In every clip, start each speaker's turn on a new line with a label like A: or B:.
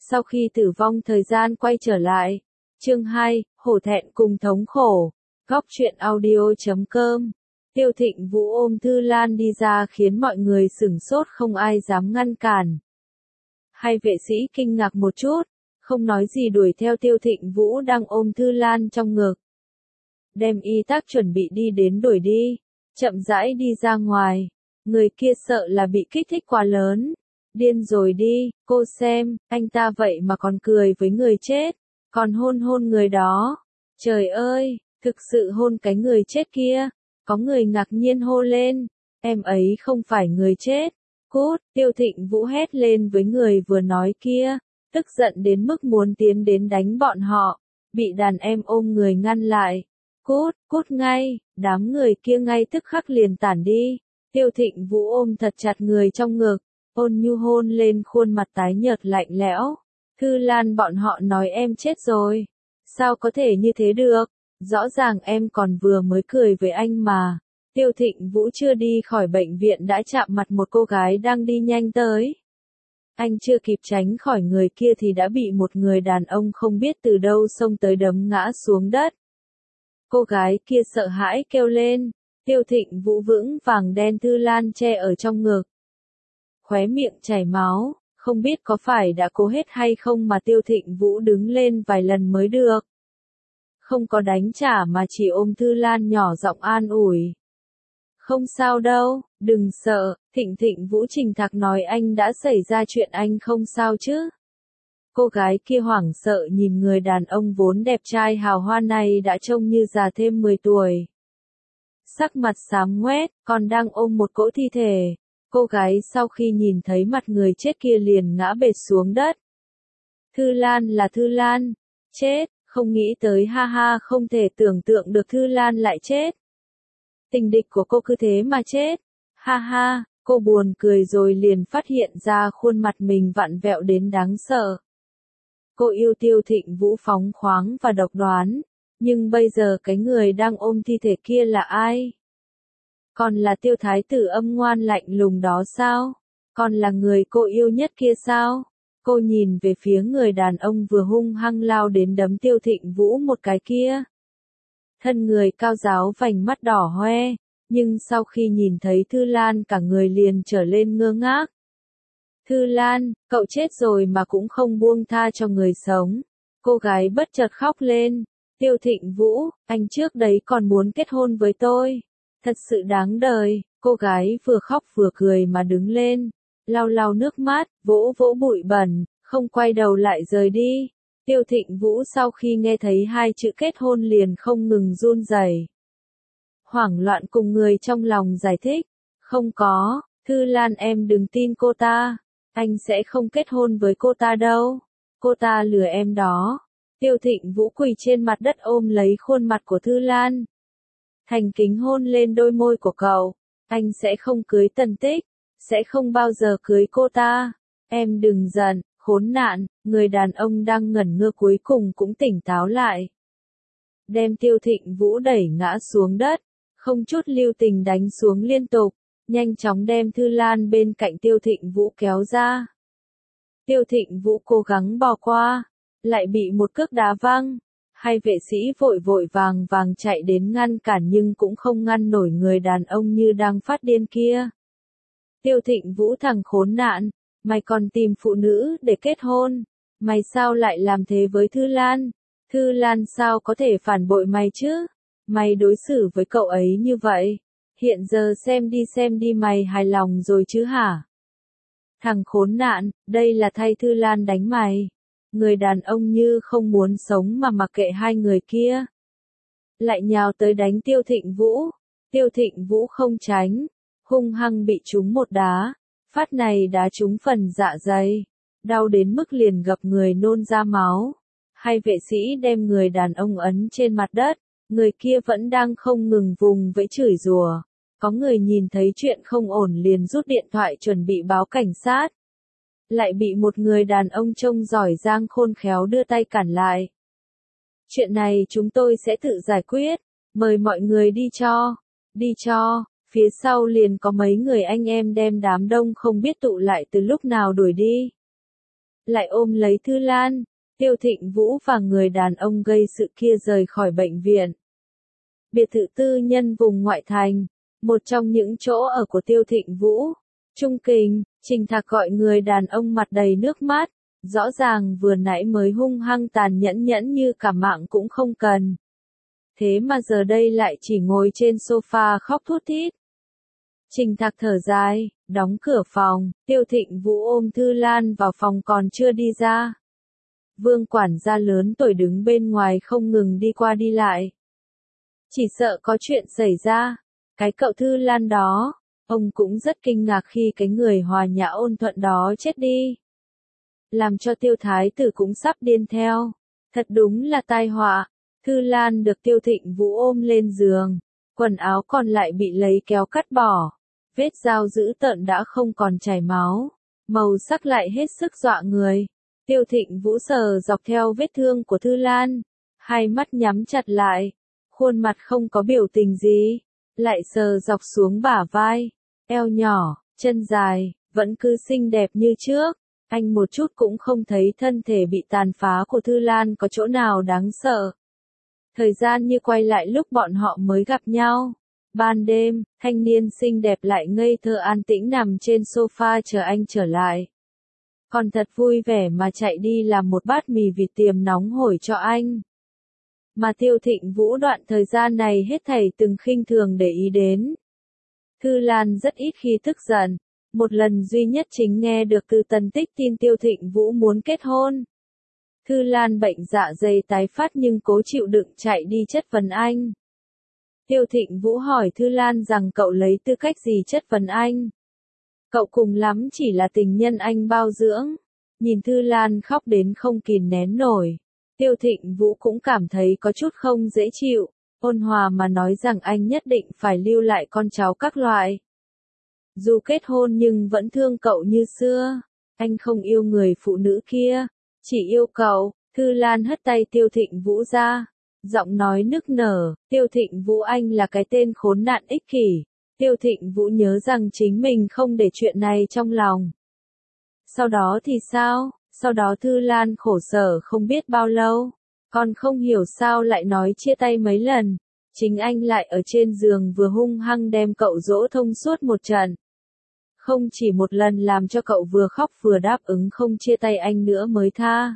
A: Sau khi tử vong thời gian quay trở lại. Chương 2, hổ thẹn cùng thống khổ. Góc truyện audio.com. Tiêu Thịnh Vũ ôm Thư Lan đi ra khiến mọi người sửng sốt không ai dám ngăn cản. Hai vệ sĩ kinh ngạc một chút, không nói gì đuổi theo Tiêu Thịnh Vũ đang ôm Thư Lan trong ngực. Đem y tá chuẩn bị đi đến đuổi đi, chậm rãi đi ra ngoài. Người kia sợ là bị kích thích quá lớn. Điên rồi đi, cô xem, anh ta vậy mà còn cười với người chết, còn hôn người đó. Trời ơi, thực sự hôn cái người chết kia. Có người ngạc nhiên hô lên, em ấy không phải người chết. Cút, Tiêu Thịnh Vũ hét lên với người vừa nói kia, tức giận đến mức muốn tiến đến đánh bọn họ, bị đàn em ôm người ngăn lại. Cút ngay, đám người kia ngay tức khắc liền tản đi. Tiêu Thịnh Vũ ôm thật chặt người trong ngực, ôn nhu hôn lên khuôn mặt tái nhợt lạnh lẽo. Thư Lan, bọn họ nói em chết rồi. Sao có thể như thế được? Rõ ràng em còn vừa mới cười với anh mà. Tiêu Thịnh Vũ chưa đi khỏi bệnh viện đã chạm mặt một cô gái đang đi nhanh tới. Anh chưa kịp tránh khỏi người kia thì đã bị một người đàn ông không biết từ đâu xông tới đấm ngã xuống đất. Cô gái kia sợ hãi kêu lên. Tiêu Thịnh Vũ vững vàng đen Thư Lan che ở trong ngực. Khóe miệng chảy máu, không biết có phải đã cố hết hay không mà Tiêu Thịnh Vũ đứng lên vài lần mới được. Không có đánh trả mà chỉ ôm Thư Lan nhỏ giọng an ủi. Không sao đâu, đừng sợ, Thịnh Vũ trình thạc nói anh đã xảy ra chuyện, anh không sao chứ. Cô gái kia hoảng sợ nhìn người đàn ông vốn đẹp trai hào hoa này đã trông như già thêm 10 tuổi. Sắc mặt xám ngoét, còn đang ôm một cỗ thi thể. Cô gái sau khi nhìn thấy mặt người chết kia liền ngã bệt xuống đất. Thư Lan là Thư Lan, chết, không nghĩ tới, ha ha, không thể tưởng tượng được Thư Lan lại chết. Tình địch của cô cứ thế mà chết, ha ha, cô buồn cười rồi liền phát hiện ra khuôn mặt mình vặn vẹo đến đáng sợ. Cô yêu Tiêu Thịnh Vũ phóng khoáng và độc đoán, nhưng bây giờ cái người đang ôm thi thể kia là ai? Còn là Tiêu thái tử âm ngoan lạnh lùng đó sao? Còn là người cô yêu nhất kia sao? Cô nhìn về phía người đàn ông vừa hung hăng lao đến đấm Tiêu Thịnh Vũ một cái kia. Thân người cao ráo vành mắt đỏ hoe, nhưng sau khi nhìn thấy Thư Lan cả người liền trở lên ngơ ngác. Thư Lan, cậu chết rồi mà cũng không buông tha cho người sống. Cô gái bất chợt khóc lên. Tiêu Thịnh Vũ, anh trước đấy còn muốn kết hôn với tôi. Thật sự đáng đời. Cô gái vừa khóc vừa cười mà đứng lên, lau lau nước mắt, vỗ vỗ bụi bẩn, không quay đầu lại rời đi. Tiêu Thịnh Vũ sau khi nghe thấy hai chữ kết hôn liền không ngừng run rẩy. Hoảng loạn cùng người trong lòng giải thích. Không có, Thư Lan em đừng tin cô ta. Anh sẽ không kết hôn với cô ta đâu. Cô ta lừa em đó. Tiêu Thịnh Vũ quỳ trên mặt đất ôm lấy khuôn mặt của Thư Lan. Thành kính hôn lên đôi môi của cậu. Anh sẽ không cưới Tần Tích. Sẽ không bao giờ cưới cô ta. Em đừng giận, khốn nạn. Người đàn ông đang ngẩn ngơ cuối cùng cũng tỉnh táo lại. Đem Tiêu Thịnh Vũ đẩy ngã xuống đất. Không chút lưu tình đánh xuống liên tục. Nhanh chóng đem Thư Lan bên cạnh Tiêu Thịnh Vũ kéo ra. Tiêu Thịnh Vũ cố gắng bò qua, lại bị một cước đá văng. Hai vệ sĩ vội vàng chạy đến ngăn cản nhưng cũng không ngăn nổi người đàn ông như đang phát điên kia. Tiêu Thịnh Vũ, thằng khốn nạn, mày còn tìm phụ nữ để kết hôn, mày sao lại làm thế với Thư Lan? Thư Lan sao có thể phản bội mày chứ? Mày đối xử với cậu ấy như vậy. Hiện giờ xem đi mày hài lòng rồi chứ hả? Thằng khốn nạn, đây là thay Thư Lan đánh mày. Người đàn ông như không muốn sống mà mặc kệ hai người kia. Lại nhào tới đánh Tiêu Thịnh Vũ. Tiêu Thịnh Vũ không tránh, hung hăng bị trúng một đá. Phát này đá trúng phần dạ dày. Đau đến mức liền gập người nôn ra máu. Hai vệ sĩ đem người đàn ông ấn trên mặt đất. Người kia vẫn đang không ngừng vùng vẫy chửi rủa. Có người nhìn thấy chuyện không ổn liền rút điện thoại chuẩn bị báo cảnh sát. Lại bị một người đàn ông trông giỏi giang khôn khéo đưa tay cản lại. Chuyện này chúng tôi sẽ tự giải quyết, mời mọi người đi cho, phía sau liền có mấy người anh em đem đám đông không biết tụ lại từ lúc nào đuổi đi. lại ôm lấy Thư Lan. Tiêu Thịnh Vũ và người đàn ông gây sự kia rời khỏi bệnh viện. Biệt thự tư nhân vùng ngoại thành, một trong những chỗ ở của Tiêu Thịnh Vũ. Trung Kình, Trình Thạc gọi người đàn ông mặt đầy nước mắt, rõ ràng vừa nãy mới hung hăng tàn nhẫn như cả mạng cũng không cần. Thế mà giờ đây lại chỉ ngồi trên sofa khóc thút thít. Trình Thạc thở dài, đóng cửa phòng, Tiêu Thịnh Vũ ôm Thư Lan vào phòng còn chưa đi ra. Vương quản gia lớn tuổi đứng bên ngoài không ngừng đi qua đi lại. Chỉ sợ có chuyện xảy ra. Cái cậu Thư Lan đó, ông cũng rất kinh ngạc khi cái người hòa nhã ôn thuận đó chết đi. Làm cho Tiêu Thái tử cũng sắp điên theo. Thật đúng là tai họa. Thư Lan được Tiêu Thịnh Vũ ôm lên giường. Quần áo còn lại bị lấy kéo cắt bỏ. Vết dao dữ tợn đã không còn chảy máu. Màu sắc lại hết sức dọa người. Tiêu Thịnh Vũ sờ dọc theo vết thương của Thư Lan. Hai mắt nhắm chặt lại. Khuôn mặt không có biểu tình gì. Lại sờ dọc xuống bả vai. Eo nhỏ, chân dài, vẫn cứ xinh đẹp như trước. Anh một chút cũng không thấy thân thể bị tàn phá của Thư Lan có chỗ nào đáng sợ. Thời gian như quay lại lúc bọn họ mới gặp nhau. Ban đêm, thanh niên xinh đẹp lại ngây thơ an tĩnh nằm trên sofa chờ anh trở lại. Còn thật vui vẻ mà chạy đi làm một bát mì vịt tiềm nóng hổi cho anh. Mà Tiêu Thịnh Vũ đoạn thời gian này hết thảy từng khinh thường để ý đến. Thư Lan rất ít khi tức giận. Một lần duy nhất chính nghe được từ Tần Tích tin Tiêu Thịnh Vũ muốn kết hôn. Thư Lan bệnh dạ dày tái phát nhưng cố chịu đựng chạy đi chất vấn anh. Tiêu Thịnh Vũ hỏi Thư Lan rằng cậu lấy tư cách gì chất vấn anh. Cậu cùng lắm chỉ là tình nhân anh bao dưỡng. Nhìn Thư Lan khóc đến không kìm nén nổi. Tiêu Thịnh Vũ cũng cảm thấy có chút không dễ chịu. Ôn hòa mà nói rằng anh nhất định phải lưu lại con cháu các loại. Dù kết hôn nhưng vẫn thương cậu như xưa. Anh không yêu người phụ nữ kia. Chỉ yêu cậu. Thư Lan hất tay Tiêu Thịnh Vũ ra. Giọng nói nức nở. Tiêu Thịnh Vũ anh là cái tên khốn nạn ích kỷ. Tiêu Thịnh Vũ nhớ rằng chính mình không để chuyện này trong lòng. Sau đó thì sao? Sau đó Thư Lan khổ sở không biết bao lâu. Còn không hiểu sao lại nói chia tay mấy lần. Chính anh lại ở trên giường vừa hung hăng đem cậu dỗ thông suốt một trận. Không chỉ một lần làm cho cậu vừa khóc vừa đáp ứng không chia tay anh nữa mới tha.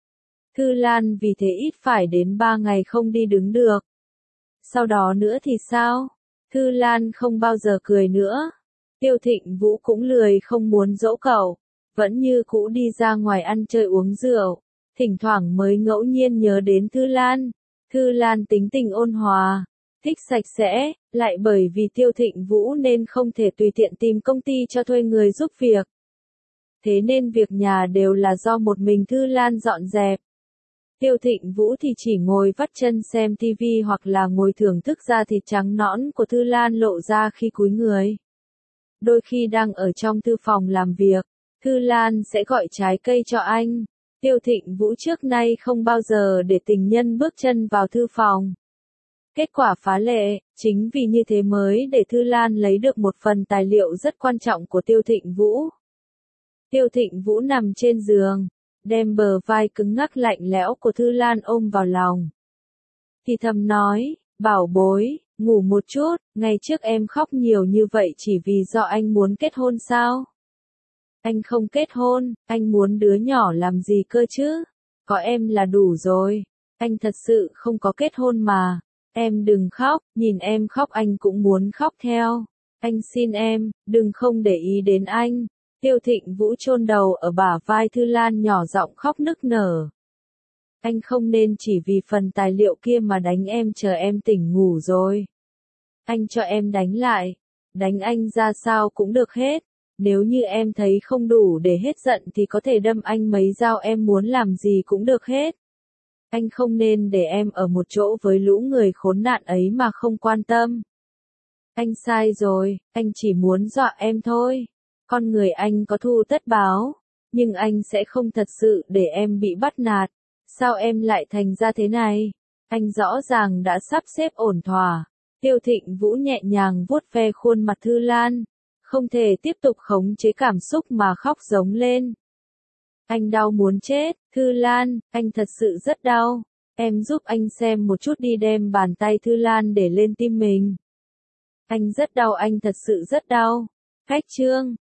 A: Thư Lan vì thế ít phải đến 3 ngày không đi đứng được. Sau đó nữa thì sao? Thư Lan không bao giờ cười nữa. Tiêu Thịnh Vũ cũng lười không muốn dỗ cậu. Vẫn như cũ đi ra ngoài ăn chơi uống rượu. Thỉnh thoảng mới ngẫu nhiên nhớ đến Thư Lan. Thư Lan tính tình ôn hòa, thích sạch sẽ, lại bởi vì Tiêu Thịnh Vũ nên không thể tùy tiện tìm công ty cho thuê người giúp việc. Thế nên việc nhà đều là do một mình Thư Lan dọn dẹp. Tiêu Thịnh Vũ thì chỉ ngồi vắt chân xem tivi hoặc là ngồi thưởng thức da thịt trắng nõn của Thư Lan lộ ra khi cúi người. Đôi khi đang ở trong thư phòng làm việc, Thư Lan sẽ gọi trái cây cho anh. Tiêu Thịnh Vũ trước nay không bao giờ để tình nhân bước chân vào thư phòng. Kết quả phá lệ, chính vì như thế mới để Thư Lan lấy được một phần tài liệu rất quan trọng của Tiêu Thịnh Vũ. Tiêu Thịnh Vũ nằm trên giường, đem bờ vai cứng ngắc lạnh lẽo của Thư Lan ôm vào lòng. Thì thầm nói, bảo bối, ngủ một chút, ngày trước em khóc nhiều như vậy chỉ vì do anh muốn kết hôn sao? Anh không kết hôn, anh muốn đứa nhỏ làm gì cơ chứ? Có em là đủ rồi. Anh thật sự không có kết hôn mà. Em đừng khóc, nhìn em khóc anh cũng muốn khóc theo. Anh xin em, đừng không để ý đến anh. Tiêu Thịnh Vũ chôn đầu ở bả vai Thư Lan nhỏ giọng khóc nức nở. Anh không nên chỉ vì phần tài liệu kia mà đánh em chờ em tỉnh ngủ rồi. Anh cho em đánh lại. Đánh anh ra sao cũng được hết. Nếu như em thấy không đủ để hết giận thì có thể đâm anh mấy dao em muốn làm gì cũng được hết. Anh không nên để em ở một chỗ với lũ người khốn nạn ấy mà không quan tâm. Anh sai rồi, anh chỉ muốn dọa em thôi. Con người anh có thù tất báo, nhưng anh sẽ không thật sự để em bị bắt nạt. Sao em lại thành ra thế này? Anh rõ ràng đã sắp xếp ổn thỏa. Tiêu Thịnh Vũ nhẹ nhàng vuốt ve khuôn mặt Thư Lan. Không thể tiếp tục khống chế cảm xúc mà khóc giống lên. Anh đau muốn chết, Thư Lan, anh thật sự rất đau. Em giúp anh xem một chút đi, đem bàn tay Thư Lan để lên tim mình. Anh rất đau, anh thật sự rất đau. Khách trương,